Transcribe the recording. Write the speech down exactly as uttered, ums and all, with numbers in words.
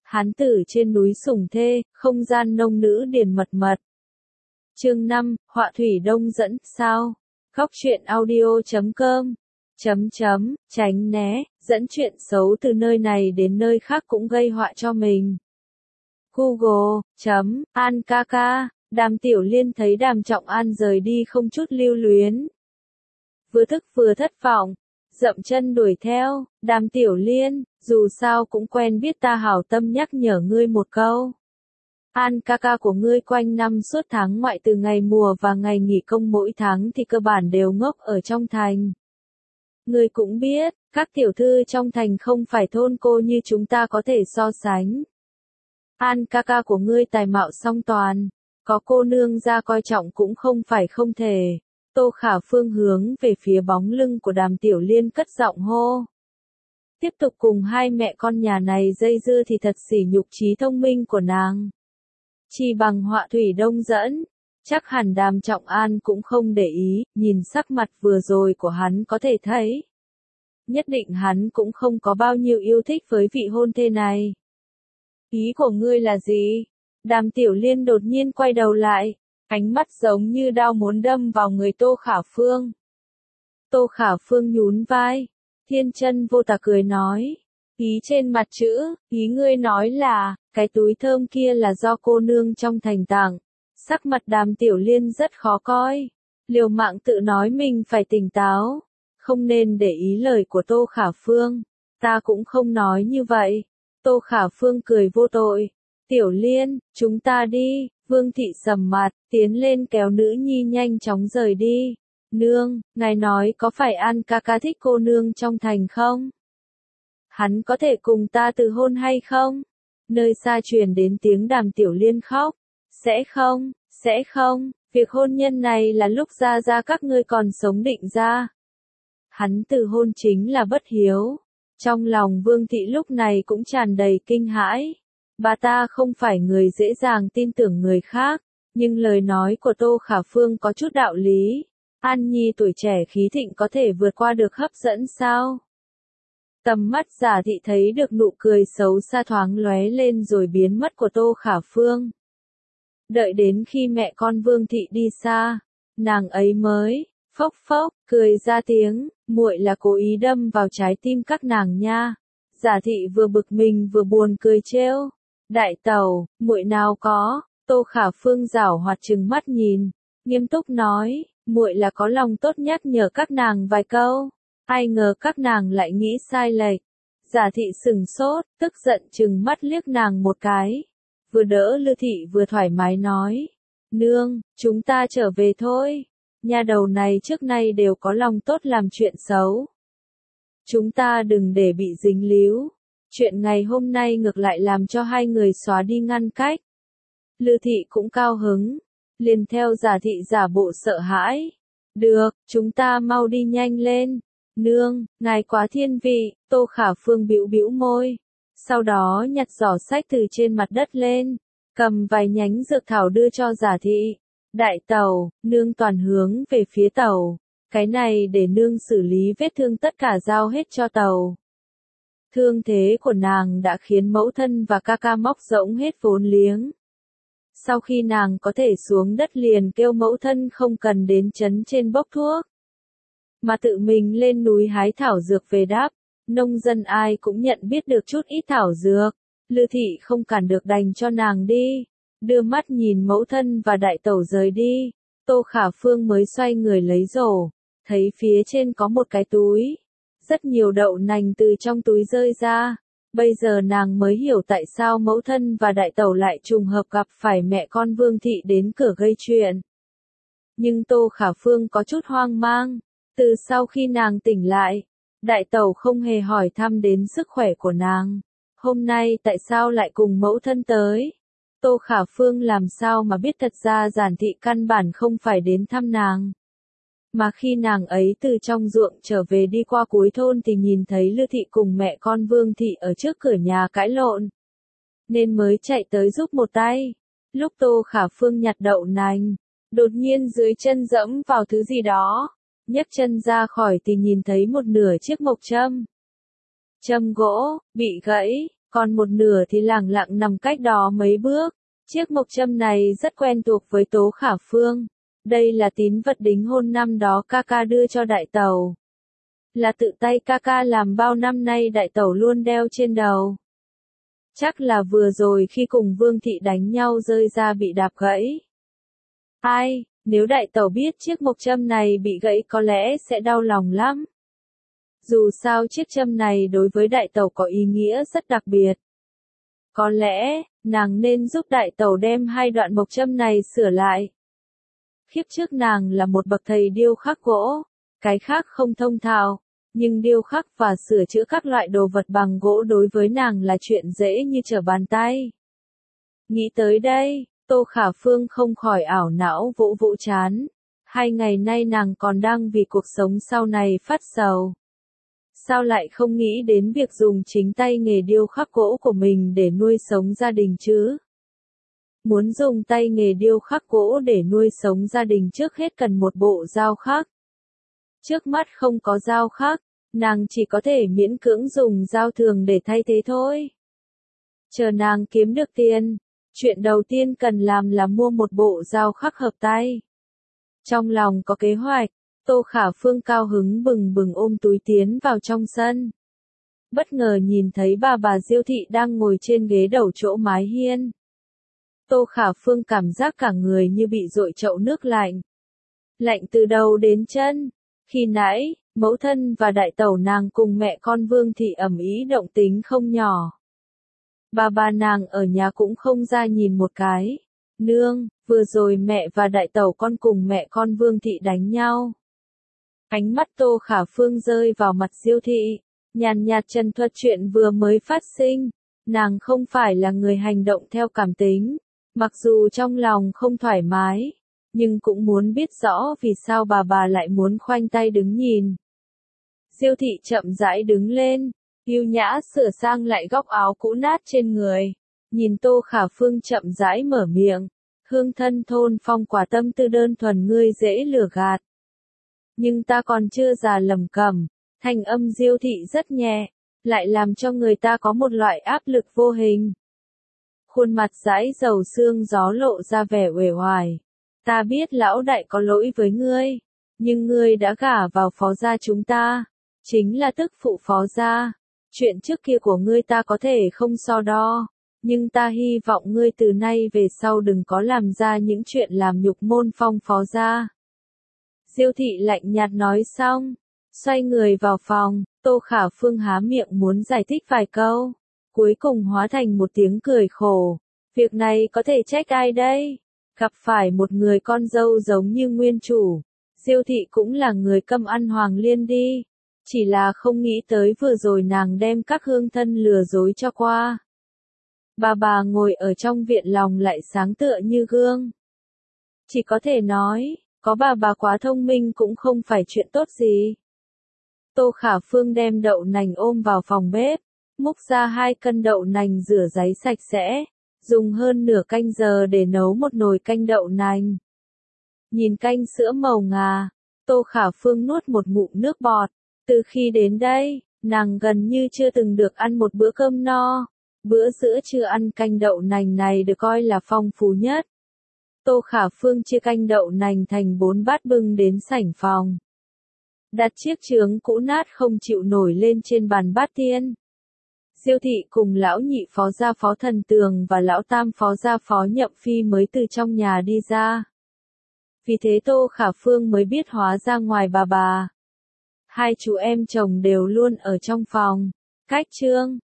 Hán tử trên núi sủng thê, không gian nông nữ điền mật mật. Chương năm, họa thủy đông dẫn, sao? Góc truyện audio chấm com. Chấm chấm, tránh né, dẫn chuyện xấu từ nơi này đến nơi khác cũng gây họa cho mình. Google, chấm, An ca ca, Đàm Tiểu Liên thấy Đàm Trọng An rời đi không chút lưu luyến. Vừa thức vừa thất vọng, dậm chân đuổi theo, Đàm Tiểu Liên, dù sao cũng quen biết ta hảo tâm nhắc nhở ngươi một câu. An ca ca của ngươi quanh năm suốt tháng ngoại từ ngày mùa và ngày nghỉ công mỗi tháng thì cơ bản đều ngốc ở trong thành. Ngươi cũng biết, các tiểu thư trong thành không phải thôn cô như chúng ta có thể so sánh. An ca ca của ngươi tài mạo song toàn, có cô nương ra coi trọng cũng không phải không thể. Tô Khả Phương hướng về phía bóng lưng của Đàm Tiểu Liên cất giọng hô. Tiếp tục cùng hai mẹ con nhà này dây dưa thì thật sỉ nhục trí thông minh của nàng. Chỉ bằng họa thủy đông dẫn, chắc hẳn Đàm Trọng An cũng không để ý, nhìn sắc mặt vừa rồi của hắn có thể thấy. Nhất định hắn cũng không có bao nhiêu yêu thích với vị hôn thê này. Ý của ngươi là gì? Đàm Tiểu Liên đột nhiên quay đầu lại, ánh mắt giống như đao muốn đâm vào người Tô Khả Phương. Tô Khả Phương nhún vai, thiên chân vô tà cười nói. Ý trên mặt chữ, ý ngươi nói là, cái túi thơm kia là do cô nương trong thành tặng. Sắc mặt Đàm Tiểu Liên rất khó coi. Liều mạng tự nói mình phải tỉnh táo. Không nên để ý lời của Tô Khả Phương. Ta cũng không nói như vậy. Tô Khả Phương cười vô tội. Tiểu Liên, chúng ta đi. Vương thị sầm mặt, tiến lên kéo nữ nhi nhanh chóng rời đi. Nương, ngài nói có phải An ca ca thích cô nương trong thành không? Hắn có thể cùng ta từ hôn hay không? Nơi xa truyền đến tiếng Đàm Tiểu Liên khóc. Sẽ không, sẽ không, việc hôn nhân này là lúc ra ra các ngươi còn sống định ra. Hắn từ hôn chính là bất hiếu. Trong lòng Vương thị lúc này cũng tràn đầy kinh hãi. Bà ta không phải người dễ dàng tin tưởng người khác, nhưng lời nói của Tô Khả Phương có chút đạo lý. An Nhi tuổi trẻ khí thịnh có thể vượt qua được hấp dẫn sao? Tầm mắt Giả Thị thấy được nụ cười xấu xa thoáng lóe lên rồi biến mất của Tô Khả Phương. Đợi đến khi mẹ con Vương Thị đi xa, nàng ấy mới, phốc phốc, cười ra tiếng, muội là cố ý đâm vào trái tim các nàng nha. Giả Thị vừa bực mình vừa buồn cười trêu. Đại tẩu, muội nào có, Tô Khả Phương giảo hoạt trừng mắt nhìn, nghiêm túc nói, muội là có lòng tốt nhắc nhở các nàng vài câu, ai ngờ các nàng lại nghĩ sai lệch. Giả Thị sừng sốt, tức giận trừng mắt liếc nàng một cái, vừa đỡ Lư Thị vừa thoải mái nói, nương, chúng ta trở về thôi, nha đầu này trước nay đều có lòng tốt làm chuyện xấu. Chúng ta đừng để bị dính líu. Chuyện ngày hôm nay ngược lại làm cho hai người xóa đi ngăn cách. Lư Thị cũng cao hứng, liền theo Giả Thị giả bộ sợ hãi. Được, chúng ta mau đi nhanh lên. Nương, ngài quá thiên vị, Tô Khả Phương bĩu bĩu môi. Sau đó nhặt giỏ sách từ trên mặt đất lên, cầm vài nhánh dược thảo đưa cho Giả Thị. Đại tẩu, nương toàn hướng về phía tẩu. Cái này để nương xử lý vết thương tất cả giao hết cho tẩu. Thương thế của nàng đã khiến mẫu thân và ca ca móc rỗng hết vốn liếng. Sau khi nàng có thể xuống đất liền kêu mẫu thân không cần đến trấn trên bốc thuốc, mà tự mình lên núi hái thảo dược về đắp. Nông dân ai cũng nhận biết được chút ít thảo dược. Lư Thị không cản được đành cho nàng đi. Đưa mắt nhìn mẫu thân và đại tẩu rời đi. Tô Khả Phương mới xoay người lấy rổ. Thấy phía trên có một cái túi. Rất nhiều đậu nành từ trong túi rơi ra. Bây giờ nàng mới hiểu tại sao mẫu thân và đại tẩu lại trùng hợp gặp phải mẹ con Vương Thị đến cửa gây chuyện. Nhưng Tô Khả Phương có chút hoang mang. Từ sau khi nàng tỉnh lại, đại tẩu không hề hỏi thăm đến sức khỏe của nàng. Hôm nay tại sao lại cùng mẫu thân tới? Tô Khả Phương làm sao mà biết thật ra Giản Thị căn bản không phải đến thăm nàng. Mà khi nàng ấy từ trong ruộng trở về đi qua cuối thôn thì nhìn thấy Lư Thị cùng mẹ con Vương Thị ở trước cửa nhà cãi lộn. Nên mới chạy tới giúp một tay. Lúc Tô Khả Phương nhặt đậu nành, đột nhiên dưới chân dẫm vào thứ gì đó. Nhấc chân ra khỏi thì nhìn thấy một nửa chiếc mộc châm. Châm gỗ, bị gãy, còn một nửa thì lẳng lặng nằm cách đó mấy bước. Chiếc mộc châm này rất quen thuộc với Tố Khả Phương. Đây là tín vật đính hôn năm đó ca ca đưa cho đại tẩu. Là tự tay ca ca làm bao năm nay đại tẩu luôn đeo trên đầu. Chắc là vừa rồi khi cùng Vương Thị đánh nhau rơi ra bị đạp gãy. Ai, nếu đại tẩu biết chiếc mộc châm này bị gãy có lẽ sẽ đau lòng lắm. Dù sao chiếc châm này đối với đại tẩu có ý nghĩa rất đặc biệt. Có lẽ, nàng nên giúp đại tẩu đem hai đoạn mộc châm này sửa lại. Kiếp trước nàng là một bậc thầy điêu khắc gỗ, cái khác không thông thạo, nhưng điêu khắc và sửa chữa các loại đồ vật bằng gỗ đối với nàng là chuyện dễ như trở bàn tay. Nghĩ tới đây, Tô Khả Phương không khỏi ảo não vỗ vỗ chán. Hai ngày nay nàng còn đang vì cuộc sống sau này phát sầu. Sao lại không nghĩ đến việc dùng chính tay nghề điêu khắc gỗ của mình để nuôi sống gia đình chứ? Muốn dùng tay nghề điêu khắc gỗ để nuôi sống gia đình trước hết cần một bộ dao khắc. Trước mắt không có dao khắc, nàng chỉ có thể miễn cưỡng dùng dao thường để thay thế thôi. Chờ nàng kiếm được tiền, chuyện đầu tiên cần làm là mua một bộ dao khắc hợp tay. Trong lòng có kế hoạch, Tô Khả Phương cao hứng bừng bừng ôm túi tiến vào trong sân. Bất ngờ nhìn thấy bà bà Diêu Thị đang ngồi trên ghế đầu chỗ mái hiên. Tô Khả Phương cảm giác cả người như bị dội chậu nước lạnh. Lạnh từ đầu đến chân. Khi nãy, mẫu thân và đại tẩu nàng cùng mẹ con Vương Thị ầm ĩ động tính không nhỏ. Bà bà nàng ở nhà cũng không ra nhìn một cái. Nương, vừa rồi mẹ và đại tẩu con cùng mẹ con Vương Thị đánh nhau. Ánh mắt Tô Khả Phương rơi vào mặt Diêu Thị, nhàn nhạt trần thuật chuyện vừa mới phát sinh. Nàng không phải là người hành động theo cảm tính, mặc dù trong lòng không thoải mái, nhưng cũng muốn biết rõ vì sao bà bà lại muốn khoanh tay đứng nhìn. Diêu Thị chậm rãi đứng lên, yêu nhã sửa sang lại góc áo cũ nát trên người, nhìn Tô Khả Phương chậm rãi mở miệng, hương thân thôn phong quả tâm tư đơn thuần ngươi dễ lừa gạt. Nhưng ta còn chưa già lầm cẩm, thanh âm Diêu Thị rất nhẹ, lại làm cho người ta có một loại áp lực vô hình. Khuôn mặt dãi dầu xương gió lộ ra vẻ uể oải. Ta biết lão đại có lỗi với ngươi, nhưng ngươi đã gả vào phó gia chúng ta, chính là tức phụ phó gia. Chuyện trước kia của ngươi ta có thể không so đo, nhưng ta hy vọng ngươi từ nay về sau đừng có làm ra những chuyện làm nhục môn phong phó gia. Diêu Thị lạnh nhạt nói xong, xoay người vào phòng, Tô Khả Phương há miệng muốn giải thích vài câu, cuối cùng hóa thành một tiếng cười khổ. Việc này có thể trách ai đây? Gặp phải một người con dâu giống như nguyên chủ, Diêu Thị cũng là người câm ăn hoàng liên đi. Chỉ là không nghĩ tới vừa rồi nàng đem các hương thân lừa dối cho qua. Bà bà ngồi ở trong viện lòng lại sáng tựa như gương. Chỉ có thể nói, có bà bà quá thông minh cũng không phải chuyện tốt gì. Tô Khả Phương đem đậu nành ôm vào phòng bếp, múc ra hai cân đậu nành rửa ráy sạch sẽ, dùng hơn nửa canh giờ để nấu một nồi canh đậu nành. Nhìn canh sữa màu ngà, Tô Khả Phương nuốt một ngụm nước bọt. Từ khi đến đây, nàng gần như chưa từng được ăn một bữa cơm no. Bữa giữa trưa ăn canh đậu nành này được coi là phong phú nhất. Tô Khả Phương chia canh đậu nành thành bốn bát bưng đến sảnh phòng. Đặt chiếc chướng cũ nát không chịu nổi lên trên bàn bát tiên. Diêu Thị cùng lão nhị phó gia phó Thần Tường và lão tam phó gia phó Nhậm Phi mới từ trong nhà đi ra. Vì thế Tô Khả Phương mới biết hóa ra ngoài bà bà, hai chú em chồng đều luôn ở trong phòng. Cách chương